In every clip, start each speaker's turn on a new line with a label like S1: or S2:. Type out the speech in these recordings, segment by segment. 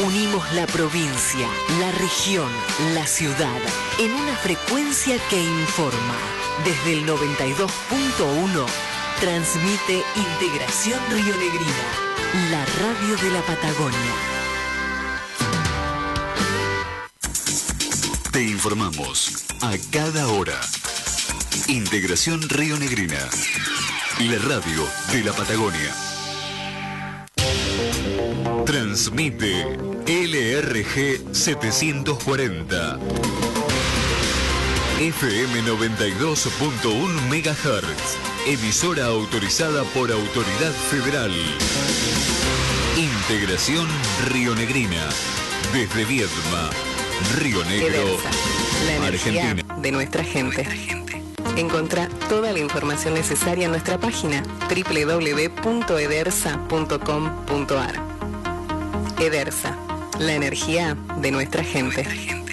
S1: Unimos la provincia, la región, la ciudad, en una frecuencia que informa. Desde el 92.1, transmite Integración Rionegrina, la radio de la Patagonia.
S2: Te informamos a cada hora. Integración Rionegrina, la radio de la Patagonia. Transmite LRG 740. FM 92.1 MHz. Emisora autorizada por Autoridad Federal. Integración Rionegrina. Desde Viedma, Río Negro,
S3: Edersa, la energía
S2: Argentina.
S3: de nuestra gente. Encontrá toda la información necesaria en nuestra página www.edersa.com.ar. Edersa, la energía de nuestra gente.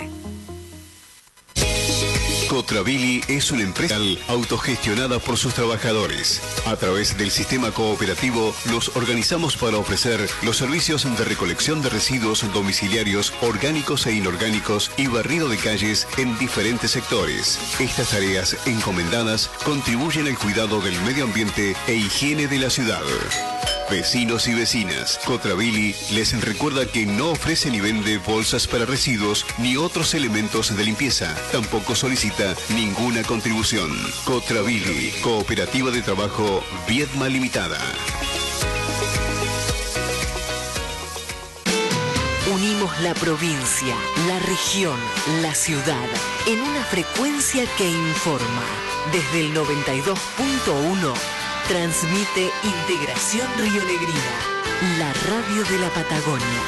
S2: Cotravili es una empresa autogestionada por sus trabajadores. A través del sistema cooperativo los organizamos para ofrecer los servicios de recolección de residuos domiciliarios, orgánicos e inorgánicos y barrido de calles en diferentes sectores. Estas tareas encomendadas contribuyen al cuidado del medio ambiente e higiene de la ciudad. Vecinos y vecinas, Cotravili les recuerda que no ofrece ni vende bolsas para residuos ni otros elementos de limpieza. Tampoco solicita ninguna contribución. Cotravili, Cooperativa de Trabajo Viedma Limitada.
S1: Unimos la provincia, la región, la ciudad, en una frecuencia que informa. Desde el 92.1, transmite Integración Rionegrina, la radio de la Patagonia.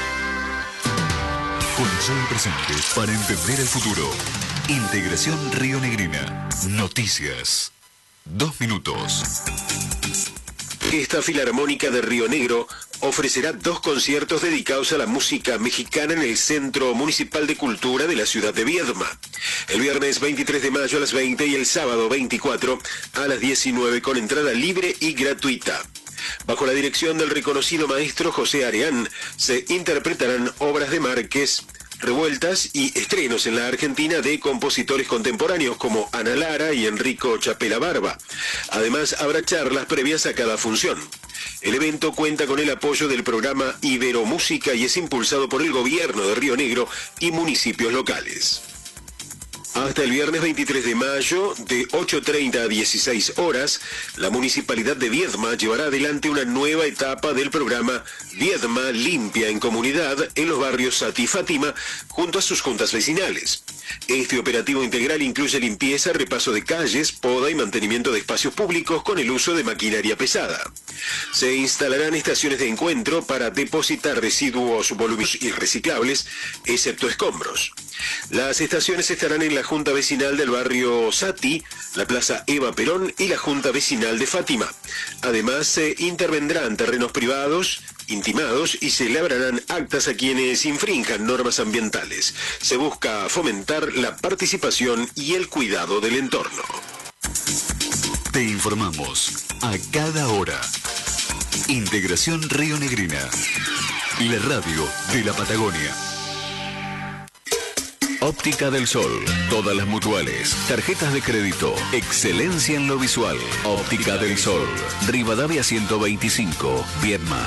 S2: Con el sol presente para entender el futuro. Integración Rionegrina. Noticias. 2 minutos.
S4: Esta Filarmónica de Río Negro ofrecerá 2 conciertos dedicados a la música mexicana en el Centro Municipal de Cultura de la ciudad de Viedma. El viernes 23 de mayo a las 20 y el sábado 24 a las 19 con entrada libre y gratuita. Bajo la dirección del reconocido maestro José Areán, se interpretarán obras de Márquez, revueltas y estrenos en la Argentina de compositores contemporáneos como Ana Lara y Enrico Chapela Barba. Además, habrá charlas previas a cada función. El evento cuenta con el apoyo del programa Iberomúsica y es impulsado por el gobierno de Río Negro y municipios locales. Hasta el viernes 23 de mayo, de 8:30 a 16 horas, la Municipalidad de Viedma llevará adelante una nueva etapa del programa Viedma Limpia en Comunidad en los barrios Sati y Fátima, junto a sus juntas vecinales. Este operativo integral incluye limpieza, repaso de calles, poda y mantenimiento de espacios públicos con el uso de maquinaria pesada. Se instalarán estaciones de encuentro para depositar residuos voluminosos y reciclables, excepto escombros. Las estaciones estarán en la Junta Vecinal del barrio Sati, la Plaza Eva Perón y la Junta Vecinal de Fátima. Además, se intervendrán terrenos privados, intimados y se elaborarán actas a quienes infrinjan normas ambientales. Se busca fomentar la participación y el cuidado del entorno.
S2: Te informamos a cada hora. Integración Rionegrina, la radio de la Patagonia. Óptica del Sol, todas las mutuales, tarjetas de crédito, excelencia en lo visual. Óptica del Sol, Rivadavia 125, Viedma.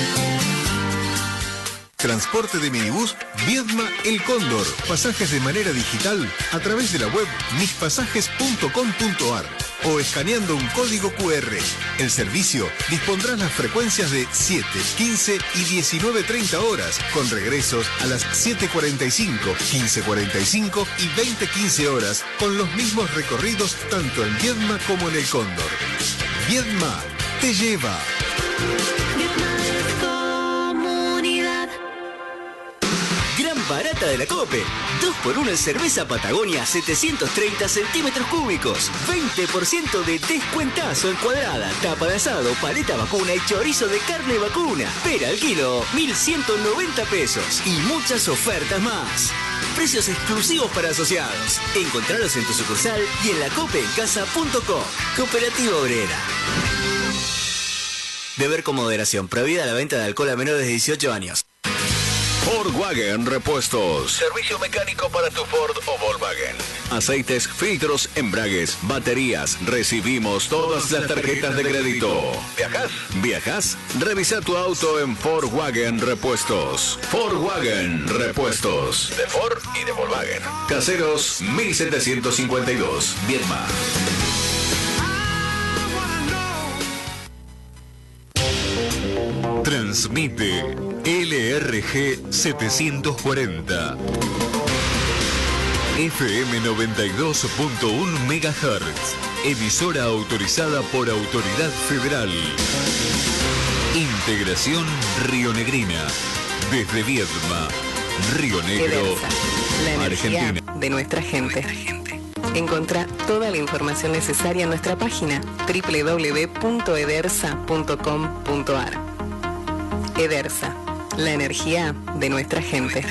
S5: Transporte de minibús Viedma El Cóndor. Pasajes de manera digital a través de la web mispasajes.com.ar o escaneando un código QR. El servicio dispondrá las frecuencias de 7, 15 y 19:30 horas, con regresos a las 7:45, 15:45 y 20:15 horas, con los mismos recorridos tanto en Viedma como en El Cóndor. Viedma te lleva.
S6: Gran barata de la Cope. 2x1 en cerveza Patagonia, 730 centímetros cúbicos. 20% de descuentazo en cuadrada, tapa de asado, paleta vacuna y chorizo de carne vacuna. Pera al kilo, 1.190 pesos. Y muchas ofertas más. Precios exclusivos para asociados. Encontralos en tu sucursal y en lacopencasa.com. Cooperativa Obrera. Beber con moderación. Prohibida la venta de alcohol a menores de 18 años.
S2: Volkswagen Repuestos. Servicio mecánico para tu Ford o Volkswagen. Aceites, filtros, embragues, baterías. Recibimos todas las tarjetas de crédito. ¿Viajas? ¿Viajas? Revisa tu auto en Volkswagen Repuestos. Volkswagen Repuestos. De Ford y de Volkswagen. Caseros 1752. Viedma.
S5: Transmite LRG 740 FM 92.1 MHz. Emisora autorizada por Autoridad Federal. Integración rionegrina. Desde Viedma, Río Negro,
S3: Edersa, la energía
S1: Argentina.
S3: de nuestra gente. Encontrá toda la información necesaria en nuestra página www.edersa.com.ar. Edersa, la energía de nuestra gente.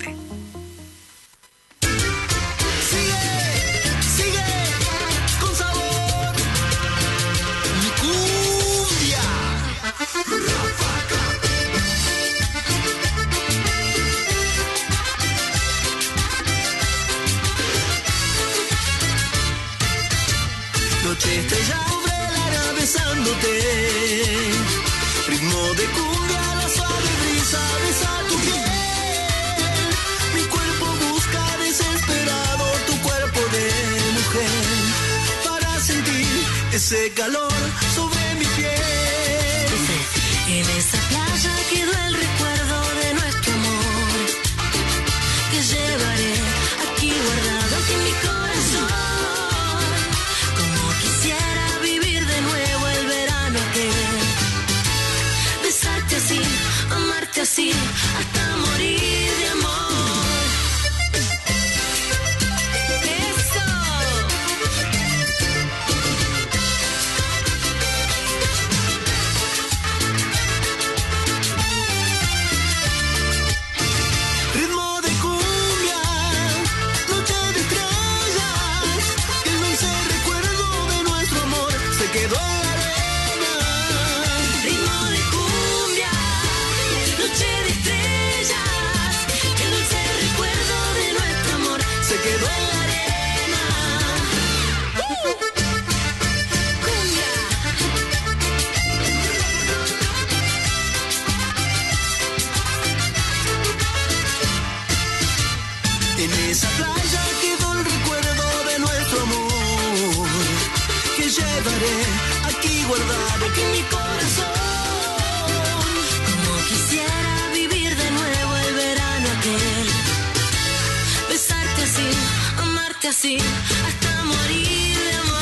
S6: Sigue con sabor y cumbia. Noche estrellada sobre el área besándote, ritmo de cumbia, la suave brisa besa tu piel. Mi cuerpo busca desesperado tu cuerpo de mujer para sentir ese calor sobre mi piel.
S7: En esa playa quedó el recuerdo de nuestro amor, que llevaré aquí guardado aquí en mi corazón. Como quisiera vivir de nuevo el verano aquel, besarte así, amarte así, hasta morir de amor. ¡Eso!
S6: Ritmo de cumbia, noche de estrellas, que el dulce recuerdo de nuestro amor se quedó en la arena.
S7: Ritmo de cumbia, noche de estrellas, el dulce recuerdo de nuestro amor
S6: Se quedó en la arena.
S7: Cumbia.
S6: En esa playa quedó el recuerdo de nuestro amor, que llevaré aquí guardado aquí en mi corazón.
S7: Como quisiera vivir de nuevo el verano aquel, besarte así, amarte así, hasta morir de amor.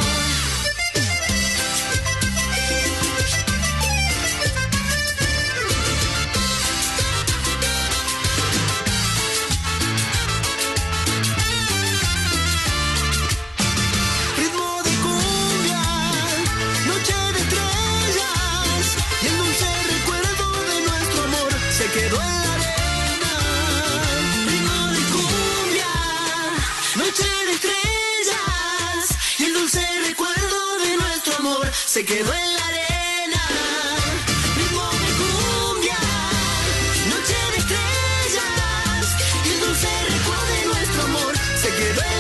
S6: Ritmo de cumbia, noche de estrellas, y el dulce recuerdo de nuestro amor se quedó en la arena.
S7: Ritmo de cumbia,
S6: Noche de estrellas, y el dulce recuerdo de nuestro amor se quedó en la arena. Ritmo de cumbia, noche de estrellas, y el dulce recuerdo de nuestro amor se quedó en la arena.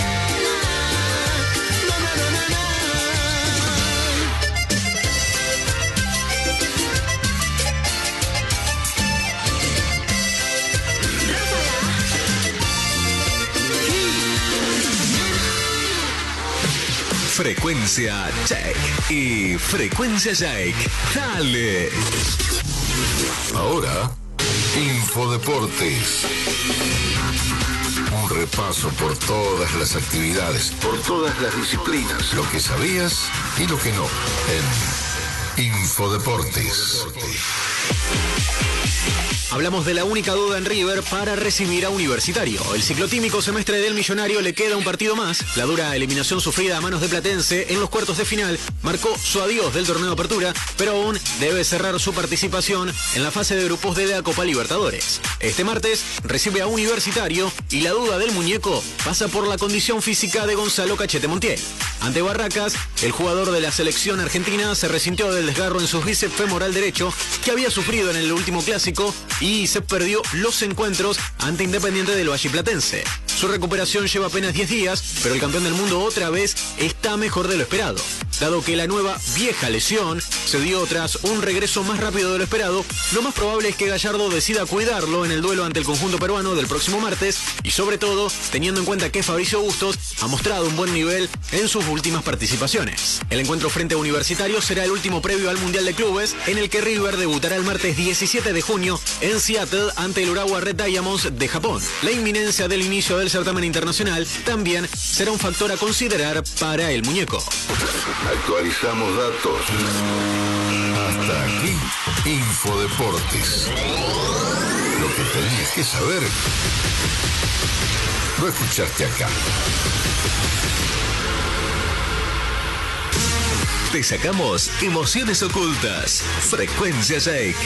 S6: Na, na, na, na, na.
S5: Frecuencia Check y Frecuencia Check. Dale.
S8: Ahora, Infodeportes. Un repaso por todas las actividades, por todas las disciplinas, lo que sabías y lo que no, en Infodeportes.
S9: Hablamos de la única duda en River para recibir a Universitario. El ciclotímico semestre del Millonario le queda un partido más. La dura eliminación sufrida a manos de Platense en los cuartos de final marcó su adiós del torneo de apertura, pero aún debe cerrar su participación en la fase de grupos de la Copa Libertadores. Este martes recibe a Universitario y la duda del muñeco pasa por la condición física de Gonzalo Cachete Montiel. Ante Barracas, el jugador de la selección argentina se resintió del desgarro en su bíceps femoral derecho que había sufrido en el último clásico y se perdió los encuentros ante Independiente del Valle Platense. Su recuperación lleva apenas 10 días, pero el campeón del mundo otra vez está mejor de lo esperado. Dado que la nueva vieja lesión se dio tras un regreso más rápido de lo esperado, lo más probable es que Gallardo decida cuidarlo en el duelo ante el conjunto peruano del próximo martes y sobre todo teniendo en cuenta que Fabricio Bustos ha mostrado un buen nivel en sus últimas participaciones. El encuentro frente a Universitario será el último previo al Mundial de Clubes, en el que River debutará el martes 17 de junio en Seattle ante el Urawa Red Diamonds de Japón. La inminencia del inicio del certamen internacional también será un factor a considerar para el muñeco.
S8: Actualizamos datos. Hasta aquí, Infodeportes. Lo que tenías que saber lo escuchaste acá.
S10: Te sacamos emociones ocultas. Frecuencia Shake.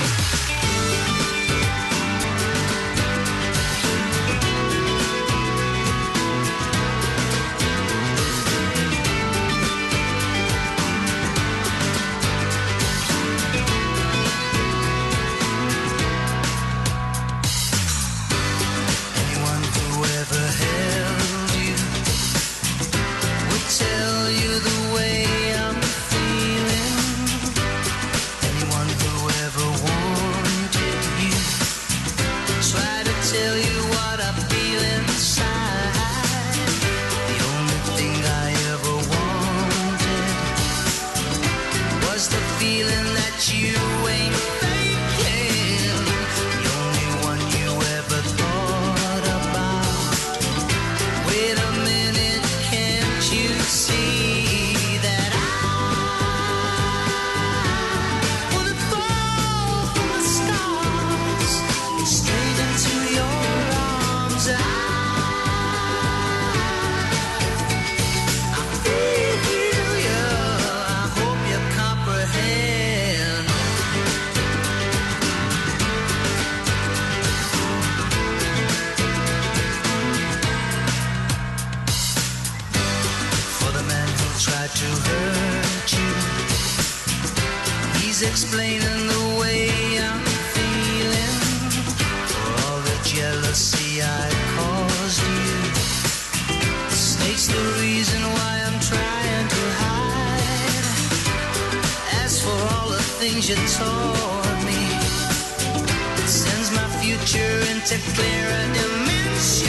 S7: Explaining the way I'm feeling, for all the jealousy I caused you. The snake's the reason why I'm trying to hide. As for all the things you taught me, it sends my future into clearer dimensions.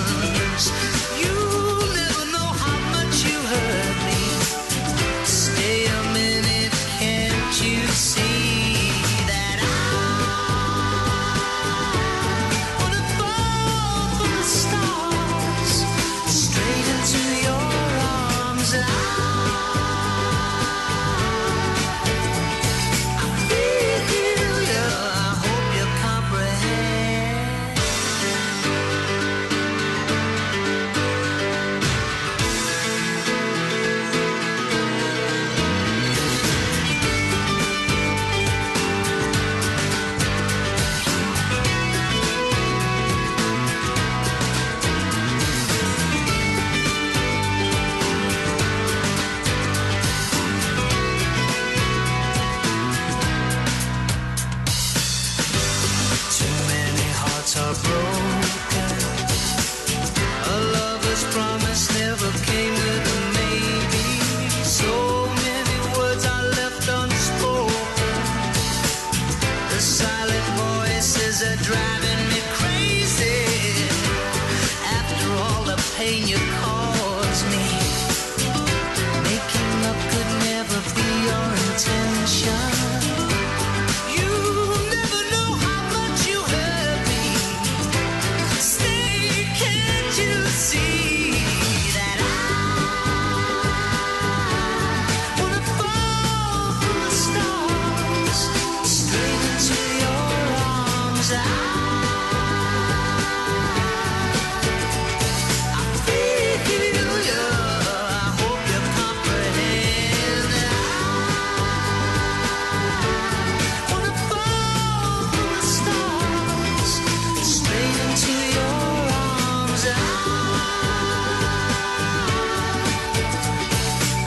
S7: You'll never know how much you hurt me. Stay a minute, can't you see?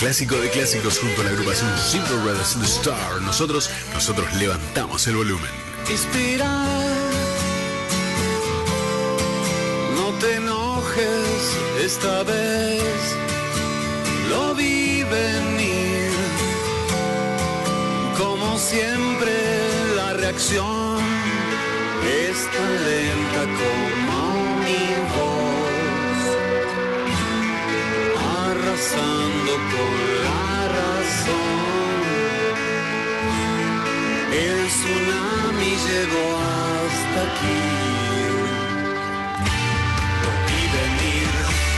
S2: Clásico de clásicos junto a la agrupación Simple Brothers The Star. Nosotros levantamos el volumen.
S11: Inspira, no te enojes esta vez, lo vi venir. Como siempre la reacción es tan lenta como mi voz, arrasando con la razón. El tsunami llegó hasta aquí, lo vi venir.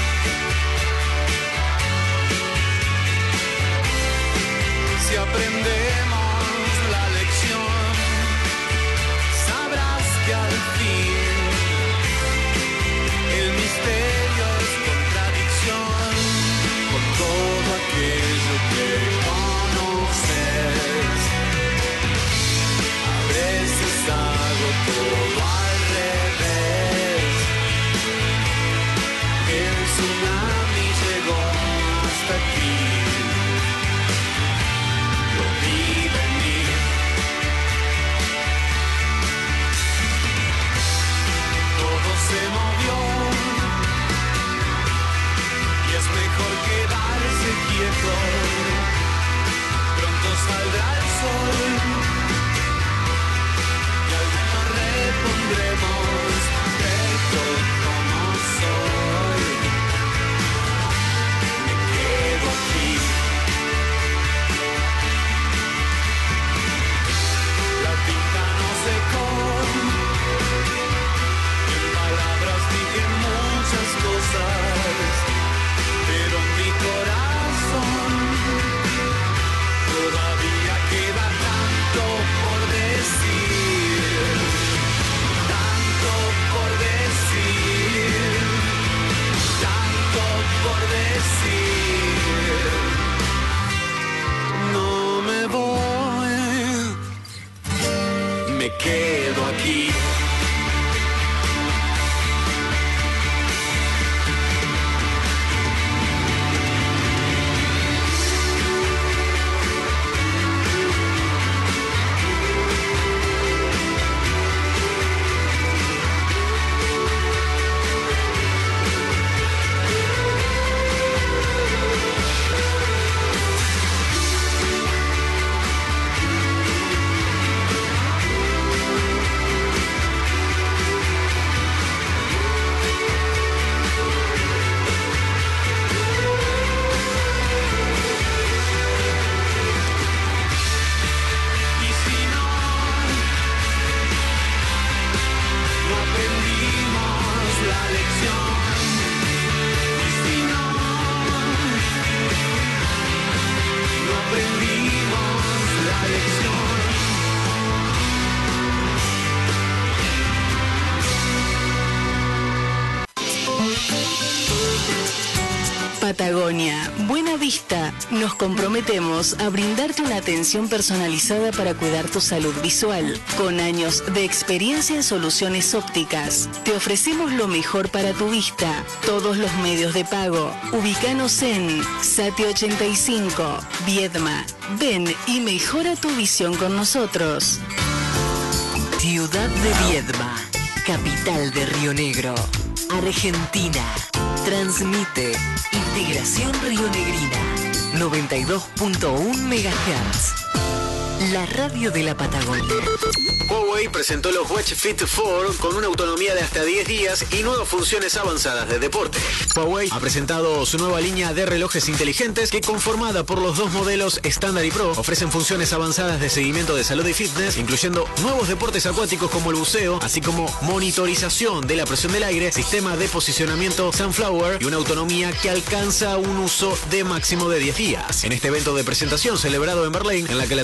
S11: Si aprendemos la lección, sabrás que al fin el misterio es contradicción con todo aquello que conoces. A veces hago todo al revés. El tsunami llegó hasta aquí, lo vi venir. Todo se movió y es mejor quedarse quieto. Pronto saldrá el sol y al menos repondremos perfecto como soy. Me quedo aquí. La tinta no secó, en palabras dije muchas cosas, pero en mi corazón todavía queda tanto por decir, tanto por decir, tanto por decir. No me voy, me quedo aquí. Y si no aprendimos la lección, y si no aprendimos la lección.
S12: Patagonia, Buena Vista. Nos comprometemos a brindarte una atención personalizada para cuidar tu salud visual. Con años de experiencia en soluciones ópticas, te ofrecemos lo mejor para tu vista. Todos los medios de pago. Ubícanos en Sati 85, Viedma. Ven y mejora tu visión con nosotros.
S1: Ciudad de Viedma, capital de Río Negro, Argentina. Transmite Integración Rionegrina, 92.1 MHz. La radio de la Patagonia.
S9: Huawei presentó los Watch Fit 4 con una autonomía de hasta 10 días y nuevas funciones avanzadas de deporte. Huawei ha presentado su nueva línea de relojes inteligentes que, conformada por los dos modelos estándar y Pro, ofrecen funciones avanzadas de seguimiento de salud y fitness, incluyendo nuevos deportes acuáticos como el buceo, así como monitorización de la presión del aire, sistema de posicionamiento Sunflower y una autonomía que alcanza un uso de máximo de 10 días. En este evento de presentación celebrado en Berlín, en la que la tecnología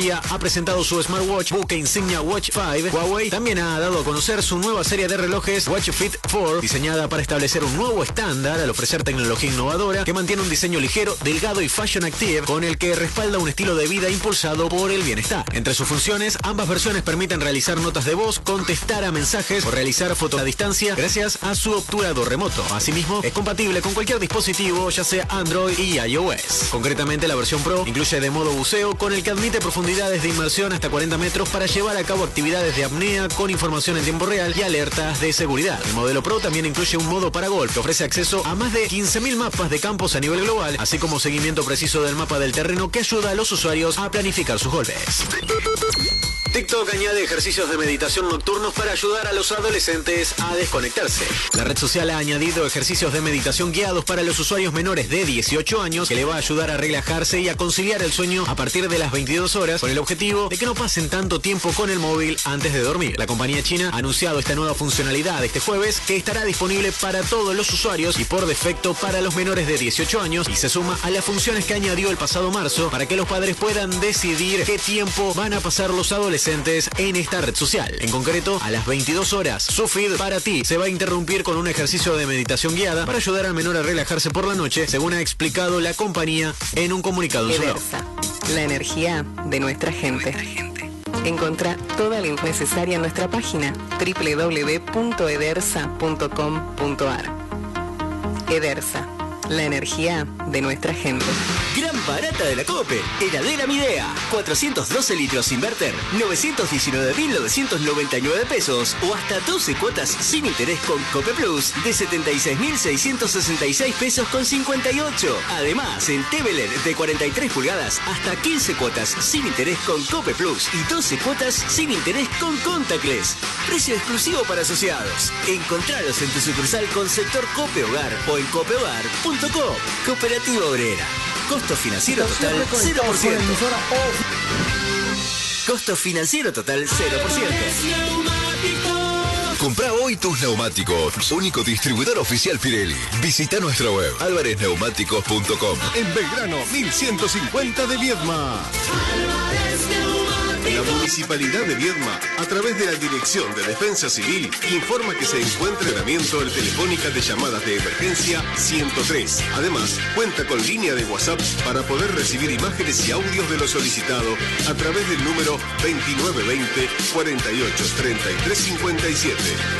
S9: Tecnología ha presentado su smartwatch buque insignia Watch 5. Huawei también ha dado a conocer su nueva serie de relojes Watch Fit 4, diseñada para establecer un nuevo estándar al ofrecer tecnología innovadora que mantiene un diseño ligero, delgado y fashion active, con el que respalda un estilo de vida impulsado por el bienestar. Entre sus funciones, ambas versiones permiten realizar notas de voz, contestar a mensajes o realizar fotos a distancia gracias a su obturador remoto. Asimismo, es compatible con cualquier dispositivo, ya sea Android y iOS. Concretamente, la versión Pro incluye de modo buceo, con el que admite profundidades de inmersión hasta 40 metros para llevar a cabo actividades de apnea con información en tiempo real y alertas de seguridad. El modelo Pro también incluye un modo para golf que ofrece acceso a más de 15.000 mapas de campos a nivel global, así como seguimiento preciso del mapa del terreno que ayuda a los usuarios a planificar sus golpes. TikTok añade ejercicios de meditación nocturnos para ayudar a los adolescentes a desconectarse. La red social ha añadido ejercicios de meditación guiados para los usuarios menores de 18 años que le va a ayudar a relajarse y a conciliar el sueño a partir de las 22 horas con el objetivo de que no pasen tanto tiempo con el móvil antes de dormir. La compañía china ha anunciado esta nueva funcionalidad este jueves, que estará disponible para todos los usuarios y por defecto para los menores de 18 años, y se suma a las funciones que añadió el pasado marzo para que los padres puedan decidir qué tiempo van a pasar los adolescentes en esta red social. En concreto, a las 22 horas, su feed para ti se va a interrumpir con un ejercicio de meditación guiada para ayudar al menor a relajarse por la noche, según ha explicado la compañía en un comunicado en su blog.
S3: Edersa, la energía de nuestra gente. Encontrá toda la info necesaria en nuestra página www.edersa.com.ar. Edersa, la energía de nuestra gente.
S6: Gran barata de la Cope. Heladera Midea. 412 litros inverter. 919.999 pesos. O hasta 12 cuotas sin interés con Cope Plus de 76.666 pesos con 58. Además, en TV LED de 43 pulgadas, hasta 15 cuotas sin interés con Cope Plus y 12 cuotas sin interés con Contactless. Precio exclusivo para asociados. Encontralos en tu sucursal con sector Cope Hogar o en copehogar.com. Cooperativa Obrera. Costo financiero total 0%. Costo financiero total 0%.
S8: Comprá hoy tus neumáticos. Único distribuidor oficial Pirelli. Visita nuestra web alvarezneumáticos.com.
S5: En Belgrano 1150 de Viedma. La Municipalidad de Viedma, a través de la Dirección de Defensa Civil, informa que se encuentra en tratamiento el Telefónica de llamadas de emergencia 103. Además, cuenta con línea de WhatsApp para poder recibir imágenes y audios de lo solicitado a través del número 2920 48 33 57.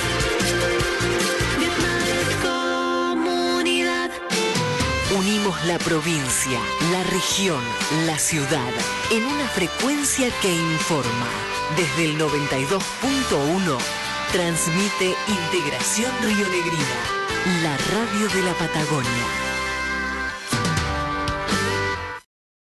S1: Unimos la provincia, la región, la ciudad en una frecuencia que informa. Desde el 92.1 transmite Integración Rionegrina, la radio de la Patagonia.